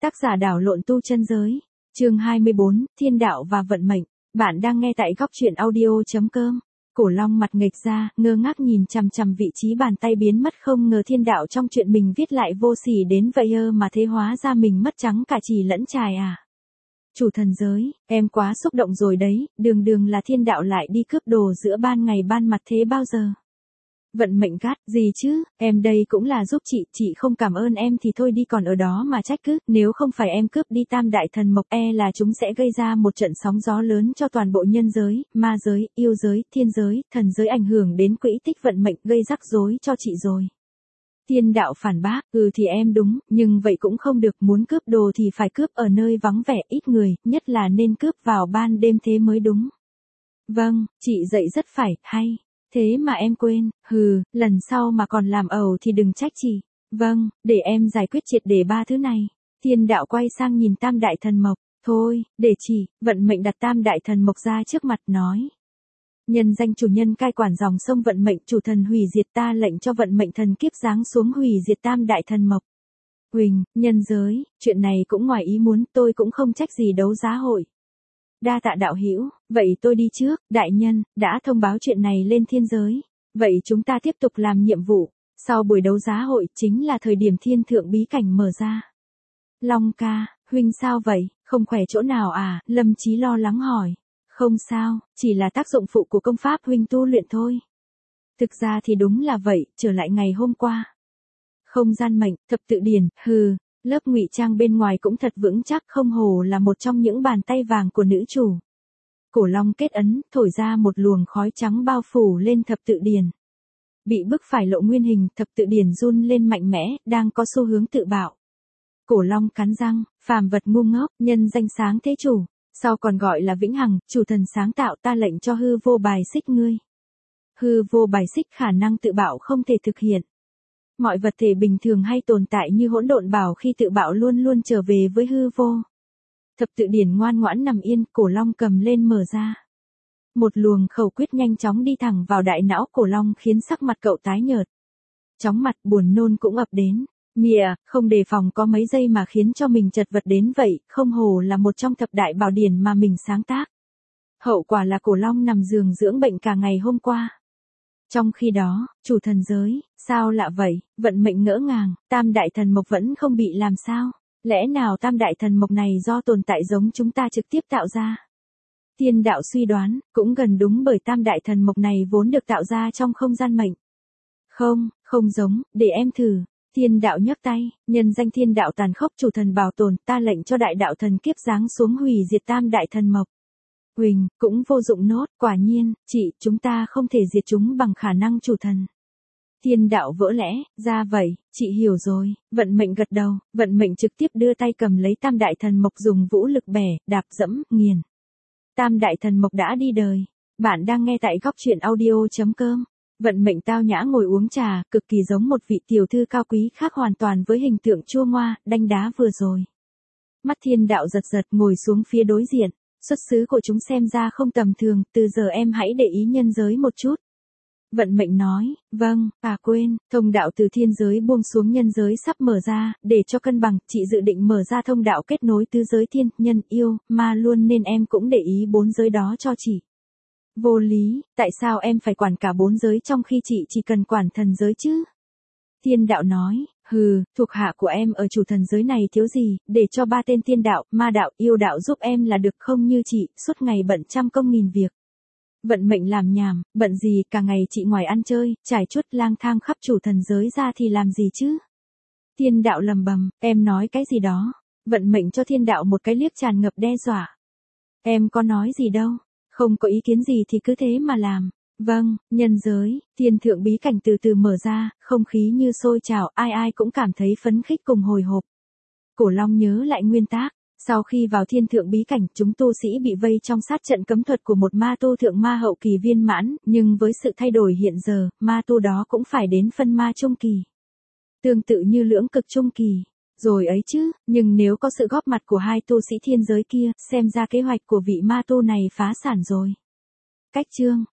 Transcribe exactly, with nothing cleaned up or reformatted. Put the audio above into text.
Tác giả đảo lộn tu chân giới. Chương hai mươi bốn, Thiên đạo và vận mệnh. Bạn đang nghe tại góc truyện audio chấm com. Cổ Long mặt nghệch ra, ngơ ngác nhìn chằm chằm vị trí bàn tay biến mất, không ngờ thiên đạo trong chuyện mình viết lại vô sỉ đến vậy ơ, mà thế hóa ra mình mất trắng cả chì lẫn chài à. Chủ thần giới, em quá xúc động rồi đấy, đường đường là thiên đạo lại đi cướp đồ giữa ban ngày ban mặt thế bao giờ. Vận mệnh gắt, gì chứ, em đây cũng là giúp chị, chị không cảm ơn em thì thôi đi, còn ở đó mà trách cứ, nếu không phải em cướp đi tam đại thần mộc e là chúng sẽ gây ra một trận sóng gió lớn cho toàn bộ nhân giới, ma giới, yêu giới, thiên giới, thần giới, ảnh hưởng đến quỹ tích vận mệnh, gây rắc rối cho chị rồi. Thiên đạo phản bác, ừ thì em đúng, nhưng vậy cũng không được, muốn cướp đồ thì phải cướp ở nơi vắng vẻ ít người, nhất là nên cướp vào ban đêm thế mới đúng. Vâng, chị dạy rất phải, hay. Thế mà em quên, hừ, lần sau mà còn làm ẩu thì đừng trách chị. Vâng, để em giải quyết triệt để ba thứ này. Thiên đạo quay sang nhìn tam đại thần mộc, thôi, để chị, vận mệnh đặt tam đại thần mộc ra trước mặt nói. Nhân danh chủ nhân cai quản dòng sông vận mệnh, chủ thần hủy diệt, ta lệnh cho vận mệnh thần kiếp giáng xuống hủy diệt tam đại thần mộc. Huỳnh, nhân giới, chuyện này cũng ngoài ý muốn, tôi cũng không trách gì đấu giá hội. Đa tạ đạo hữu, vậy tôi đi trước, đại nhân, đã thông báo chuyện này lên thiên giới. Vậy chúng ta tiếp tục làm nhiệm vụ, sau buổi đấu giá hội chính là thời điểm thiên thượng bí cảnh mở ra. Long ca, huynh sao vậy, không khỏe chỗ nào à, Lâm Chí lo lắng hỏi. Không sao, chỉ là tác dụng phụ của công pháp huynh tu luyện thôi. Thực ra thì đúng là vậy, trở lại ngày hôm qua. Không gian mệnh, thập tự điển, hừ. Lớp ngụy trang bên ngoài cũng thật vững chắc, không hồ là một trong những bàn tay vàng của nữ chủ. Cổ Long kết ấn, thổi ra một luồng khói trắng bao phủ lên thập tự điển. Bị bức phải lộ nguyên hình, thập tự điển run lên mạnh mẽ, đang có xu hướng tự bạo. Cổ Long cắn răng, phàm vật ngu ngốc, nhân danh sáng thế chủ, sau còn gọi là vĩnh hằng, chủ thần sáng tạo, ta lệnh cho hư vô bài xích ngươi. Hư vô bài xích khả năng tự bạo không thể thực hiện. Mọi vật thể bình thường hay tồn tại như hỗn độn bảo khi tự bạo luôn luôn trở về với hư vô. Thập tự điển ngoan ngoãn nằm yên, Cổ Long cầm lên mở ra. Một luồng khẩu quyết nhanh chóng đi thẳng vào đại não Cổ Long khiến sắc mặt cậu tái nhợt. Chóng mặt, buồn nôn cũng ập đến. Mìa, không đề phòng có mấy giây mà khiến cho mình chật vật đến vậy, không hồ là một trong thập đại bảo điển mà mình sáng tác. Hậu quả là Cổ Long nằm giường dưỡng bệnh cả ngày hôm qua. Trong khi đó, chủ thần giới, sao lạ vậy, vận mệnh ngỡ ngàng, tam đại thần mộc vẫn không bị làm sao, lẽ nào tam đại thần mộc này do tồn tại giống chúng ta trực tiếp tạo ra? Thiên đạo suy đoán, cũng gần đúng bởi tam đại thần mộc này vốn được tạo ra trong không gian mệnh. Không, không giống, để em thử. Thiên đạo nhấc tay, nhân danh thiên đạo tàn khốc, chủ thần bảo tồn, ta lệnh cho đại đạo thần kiếp giáng xuống hủy diệt tam đại thần mộc. Huỳnh, cũng vô dụng nốt, quả nhiên, chị, chúng ta không thể diệt chúng bằng khả năng chủ thần. Thiên đạo vỡ lẽ, ra vậy, chị hiểu rồi, vận mệnh gật đầu, vận mệnh trực tiếp đưa tay cầm lấy tam đại thần mộc dùng vũ lực bẻ, đạp dẫm, nghiền. Tam đại thần mộc đã đi đời. Bạn đang nghe tại góc truyện audio chấm com. Vận mệnh tao nhã ngồi uống trà, cực kỳ giống một vị tiểu thư cao quý, khác hoàn toàn với hình tượng chua ngoa, đanh đá vừa rồi. Mắt thiên đạo giật giật, ngồi xuống phía đối diện. Xuất xứ của chúng xem ra không tầm thường, từ giờ em hãy để ý nhân giới một chút. Vận mệnh nói, vâng, à quên, thông đạo từ thiên giới buông xuống nhân giới sắp mở ra, để cho cân bằng, chị dự định mở ra thông đạo kết nối tứ giới thiên, nhân, yêu, ma luôn, nên em cũng để ý bốn giới đó cho chị. Vô lý, tại sao em phải quản cả bốn giới trong khi chị chỉ cần quản thần giới chứ? Thiên đạo nói, hừ, thuộc hạ của em ở chủ thần giới này thiếu gì, để cho ba tên thiên đạo, ma đạo, yêu đạo giúp em là được, không như chị, suốt ngày bận trăm công nghìn việc. Vận mệnh làm nhảm, bận gì, cả ngày chị ngoài ăn chơi, trải chuốt lang thang khắp chủ thần giới ra thì làm gì chứ? Thiên đạo lầm bầm, em nói cái gì đó? Vận mệnh cho thiên đạo một cái liếc tràn ngập đe dọa. Em có nói gì đâu, không có ý kiến gì thì cứ thế mà làm. Vâng, nhân giới, thiên thượng bí cảnh từ từ mở ra, không khí như sôi trào, ai ai cũng cảm thấy phấn khích cùng hồi hộp. Cổ Long nhớ lại nguyên tác, sau khi vào thiên thượng bí cảnh, chúng tu sĩ bị vây trong sát trận cấm thuật của một ma tu thượng ma hậu kỳ viên mãn, nhưng với sự thay đổi hiện giờ, ma tu đó cũng phải đến phân ma trung kỳ. Tương tự như lưỡng cực trung kỳ. Rồi ấy chứ, nhưng nếu có sự góp mặt của hai tu sĩ thiên giới kia, xem ra kế hoạch của vị ma tu này phá sản rồi. Cách chương